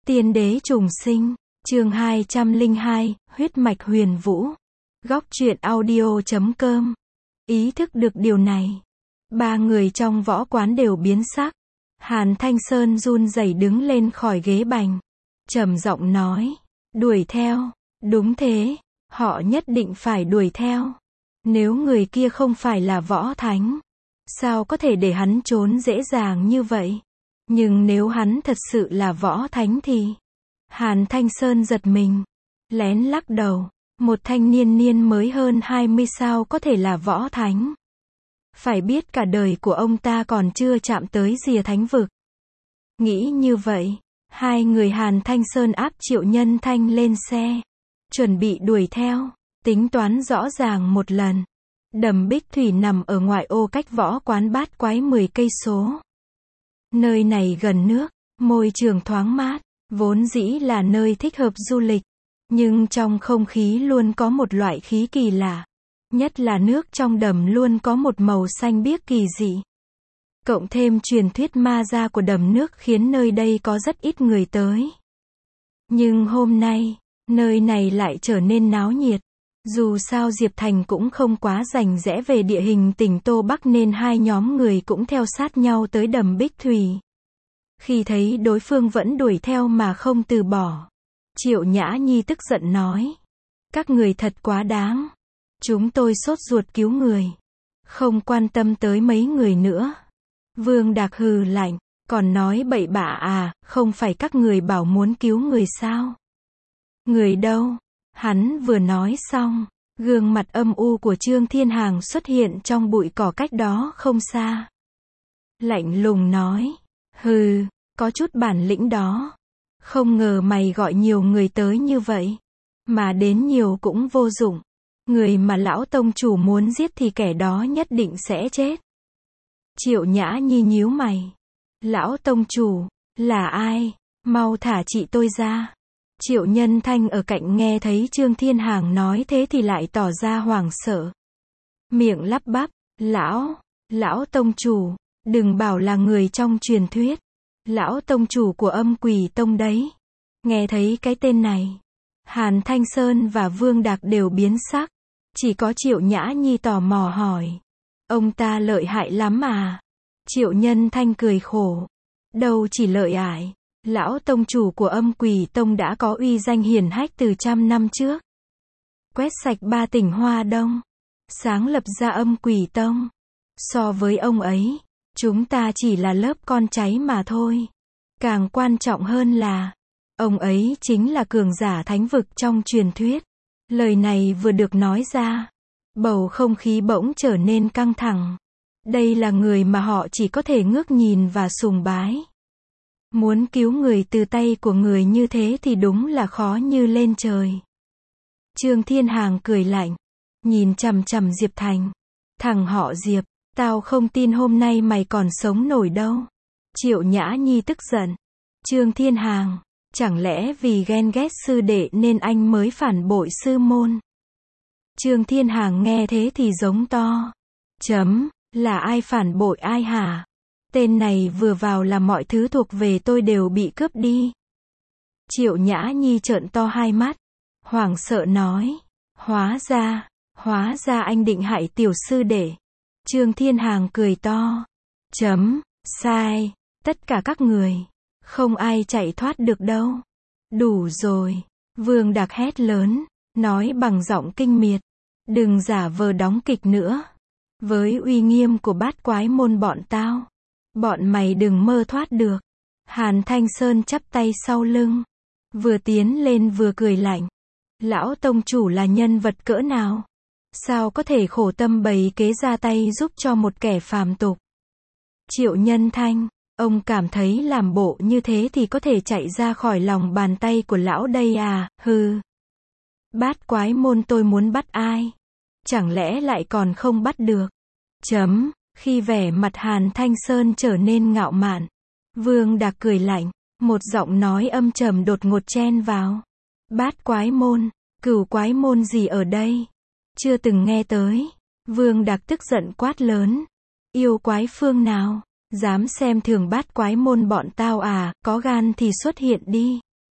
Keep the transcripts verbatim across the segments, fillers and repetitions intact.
Tiên đế trùng sinh, chương hai trăm lẻ hai, huyết mạch huyền vũ. Góc truyện audio chấm com. Ý thức được điều này, ba người trong võ quán đều biến sắc. Hàn Thanh Sơn run rẩy đứng lên khỏi ghế bành, trầm giọng nói, đuổi theo. Đúng thế, họ nhất định phải đuổi theo. Nếu người kia không phải là võ thánh, sao có thể để hắn trốn dễ dàng như vậy? Nhưng nếu hắn thật sự là võ thánh thì... Hàn Thanh Sơn giật mình, lén lắc đầu, một thanh niên niên mới hơn hai mươi sao có thể là võ thánh. Phải biết cả đời của ông ta còn chưa chạm tới rìa thánh vực. Nghĩ như vậy, hai người Hàn Thanh Sơn áp Triệu Nhân Thanh lên xe, chuẩn bị đuổi theo, tính toán rõ ràng một lần. Đầm Bích Thủy nằm ở ngoại ô cách võ quán Bát Quái mười cây số. Nơi này gần nước, môi trường thoáng mát, vốn dĩ là nơi thích hợp du lịch. Nhưng trong không khí luôn có một loại khí kỳ lạ. Nhất là nước trong đầm luôn có một màu xanh biếc kỳ dị. Cộng thêm truyền thuyết ma gia của đầm nước khiến nơi đây có rất ít người tới. Nhưng hôm nay, nơi này lại trở nên náo nhiệt. Dù sao Diệp Thành cũng không quá rành rẽ về địa hình tỉnh Tô Bắc nên hai nhóm người cũng theo sát nhau tới đầm Bích Thủy. Khi thấy đối phương vẫn đuổi theo mà không từ bỏ, Triệu Nhã Nhi tức giận nói, các người thật quá đáng. Chúng tôi sốt ruột cứu người, không quan tâm tới mấy người nữa. Vương Đạc hừ lạnh, còn nói bậy bạ à, không phải các người bảo muốn cứu người sao? Người đâu? Hắn vừa nói xong, gương mặt âm u của Trương Thiên Hàng xuất hiện trong bụi cỏ cách đó không xa. Lạnh lùng nói, hừ, có chút bản lĩnh đó. Không ngờ mày gọi nhiều người tới như vậy. Mà đến nhiều cũng vô dụng. Người mà lão tông chủ muốn giết thì kẻ đó nhất định sẽ chết. Triệu Nhã Nhi nhíu mày. Lão tông chủ, là ai? Mau thả chị tôi ra. Triệu Nhân Thanh ở cạnh nghe thấy Trương Thiên Hàng nói thế thì lại tỏ ra hoảng sợ. Miệng lắp bắp, lão, lão tông chủ, đừng bảo là người trong truyền thuyết. Lão tông chủ của Âm Quỷ Tông đấy. Nghe thấy cái tên này, Hàn Thanh Sơn và Vương Đạc đều biến sắc. Chỉ có Triệu Nhã Nhi tò mò hỏi, ông ta lợi hại lắm à? Triệu Nhân Thanh cười khổ, đâu chỉ lợi hại. Lão tông chủ của Âm Quỷ Tông đã có uy danh hiển hách từ trăm năm trước. Quét sạch ba tỉnh Hoa Đông, sáng lập ra Âm Quỷ Tông. So với ông ấy, chúng ta chỉ là lớp con cháy mà thôi. Càng quan trọng hơn là, ông ấy chính là cường giả thánh vực trong truyền thuyết. Lời này vừa được nói ra, bầu không khí bỗng trở nên căng thẳng. Đây là người mà họ chỉ có thể ngước nhìn và sùng bái. Muốn cứu người từ tay của người như thế thì đúng là khó như lên trời. Trương Thiên Hàng cười lạnh, nhìn chằm chằm Diệp Thành. Thằng họ Diệp, tao không tin hôm nay mày còn sống nổi đâu. Triệu Nhã Nhi tức giận. Trương Thiên Hàng, chẳng lẽ vì ghen ghét sư đệ nên anh mới phản bội sư môn? Trương Thiên Hàng nghe thế thì giống to. Chấm, là ai phản bội ai hả? Tên này vừa vào là mọi thứ thuộc về tôi đều bị cướp đi. Triệu Nhã Nhi trợn to hai mắt, hoảng sợ nói, hóa ra, hóa ra anh định hại tiểu sư đệ. Trương Thiên Hàng cười to. Chấm, sai, tất cả các người, không ai chạy thoát được đâu. Đủ rồi, Vương Đạc hét lớn, nói bằng giọng kinh miệt, đừng giả vờ đóng kịch nữa. Với uy nghiêm của Bát Quái môn bọn tao, bọn mày đừng mơ thoát được. Hàn Thanh Sơn chắp tay sau lưng, vừa tiến lên vừa cười lạnh. Lão tông chủ là nhân vật cỡ nào? Sao có thể khổ tâm bày kế ra tay giúp cho một kẻ phàm tục? Triệu Nhân Thanh, ông cảm thấy làm bộ như thế thì có thể chạy ra khỏi lòng bàn tay của lão đây à? Hừ. Bát Quái môn tôi muốn bắt ai? Chẳng lẽ lại còn không bắt được? Chấm. Khi vẻ mặt Hàn Thanh Sơn trở nên ngạo mạn, Vương Đạc cười lạnh, một giọng nói âm trầm đột ngột chen vào. Bát Quái môn, Cửu Quái môn gì ở đây? Chưa từng nghe tới. Vương Đạc tức giận quát lớn. Yêu quái phương nào? Dám xem thường Bát Quái môn bọn tao à? Có gan thì xuất hiện đi.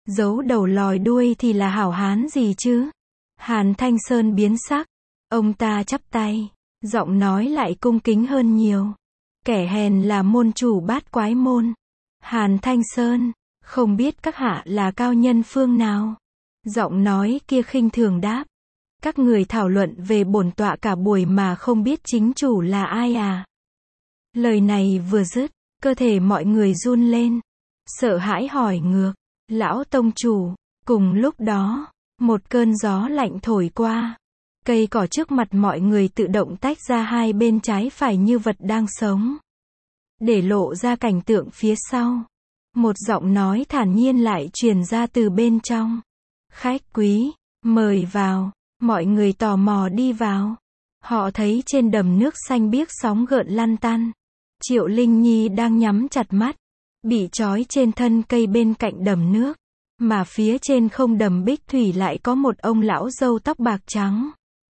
Giấu đầu lòi đuôi thì là hảo hán gì chứ? Hàn Thanh Sơn biến sắc. Ông ta chắp tay. Giọng nói lại cung kính hơn nhiều. Kẻ hèn là môn chủ Bát Quái môn. Hàn Thanh Sơn. Không biết các hạ là cao nhân phương nào? Giọng nói kia khinh thường đáp. Các người thảo luận về bổn tọa cả buổi mà không biết chính chủ là ai à? Lời này vừa dứt, cơ thể mọi người run lên. Sợ hãi hỏi ngược. Lão tông chủ. Cùng lúc đó, một cơn gió lạnh thổi qua. Cây cỏ trước mặt mọi người tự động tách ra hai bên trái phải như vật đang sống. Để lộ ra cảnh tượng phía sau. Một giọng nói thản nhiên lại truyền ra từ bên trong. Khách quý, mời vào. Mọi người tò mò đi vào. Họ thấy trên đầm nước xanh biếc sóng gợn lăn tăn. Triệu Linh Nhi đang nhắm chặt mắt. Bị trói trên thân cây bên cạnh đầm nước. Mà phía trên không đầm bích thủy lại có một ông lão râu tóc bạc trắng.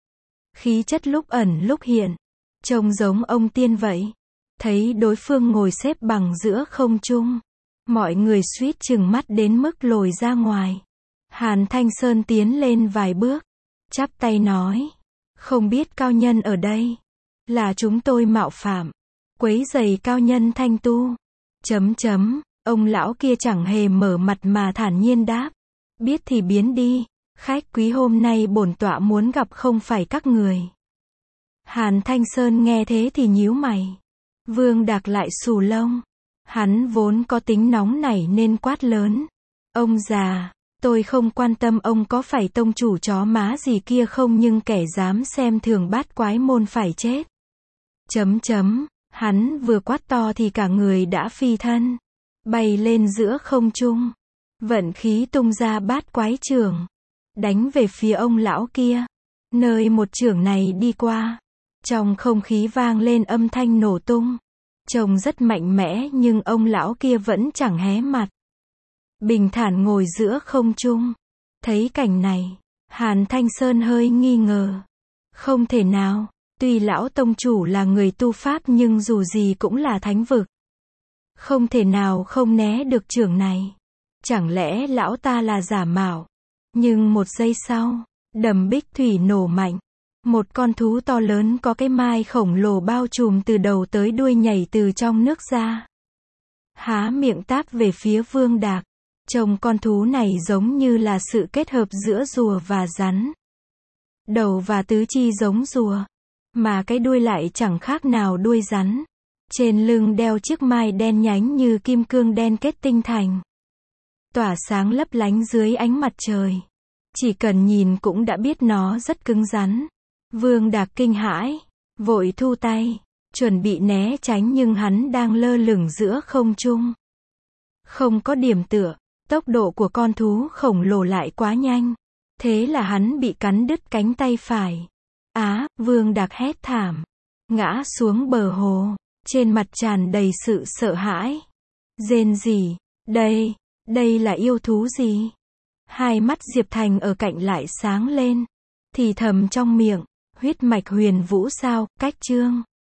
Khí chất lúc ẩn lúc hiện. Trông giống ông tiên vậy. Thấy đối phương ngồi xếp bằng giữa không trung. Mọi người suýt chừng mắt đến mức lồi ra ngoài. Hàn Thanh Sơn tiến lên vài bước. Chắp tay nói. Không biết cao nhân ở đây. Là chúng tôi mạo phạm. Quấy rầy cao nhân thanh tu. Chấm chấm. Ông lão kia chẳng hề mở mặt mà thản nhiên đáp. Biết thì biến đi. Khách quý hôm nay bổn tọa muốn gặp không phải các người. Hàn Thanh Sơn nghe thế thì nhíu mày. Vương Đạc lại xù lông. Hắn vốn có tính nóng nảy nên quát lớn. Ông già, tôi không quan tâm ông có phải tông chủ chó má gì kia không, nhưng kẻ dám xem thường Bát Quái môn phải chết. Chấm chấm. Hắn vừa quát to thì cả người đã phi thân. Bay lên giữa không trung. Vận khí tung ra bát quái chưởng. Đánh về phía ông lão kia. Nơi một chưởng này đi qua. Trong không khí vang lên âm thanh nổ tung. Trông rất mạnh mẽ nhưng ông lão kia vẫn chẳng hé mặt. Bình thản ngồi giữa không trung. Thấy cảnh này, Hàn Thanh Sơn hơi nghi ngờ. Không thể nào, tuy lão tông chủ là người tu pháp nhưng dù gì cũng là thánh vực. Không thể nào không né được chưởng này. Chẳng lẽ lão ta là giả mạo? Nhưng một giây sau, đầm bích thủy nổ mạnh. Một con thú to lớn có cái mai khổng lồ bao trùm từ đầu tới đuôi nhảy từ trong nước ra. Há miệng táp về phía Vương Đạc. Trông con thú này giống như là sự kết hợp giữa rùa và rắn. Đầu và tứ chi giống rùa. Mà cái đuôi lại chẳng khác nào đuôi rắn. Trên lưng đeo chiếc mai đen nhánh như kim cương đen kết tinh thành. Tỏa sáng lấp lánh dưới ánh mặt trời. Chỉ cần nhìn cũng đã biết nó rất cứng rắn. Vương Đạc kinh hãi, vội thu tay, chuẩn bị né tránh nhưng hắn đang lơ lửng giữa không trung. Không có điểm tựa, tốc độ của con thú khổng lồ lại quá nhanh. Thế là hắn bị cắn đứt cánh tay phải. Á, Vương Đạc hét thảm, ngã xuống bờ hồ, trên mặt tràn đầy sự sợ hãi. Rên rỉ, đây, đây là yêu thú gì? Hai mắt Diệp Thành ở cạnh lại sáng lên, thì thầm trong miệng, huyết mạch huyền vũ sao, cách chương.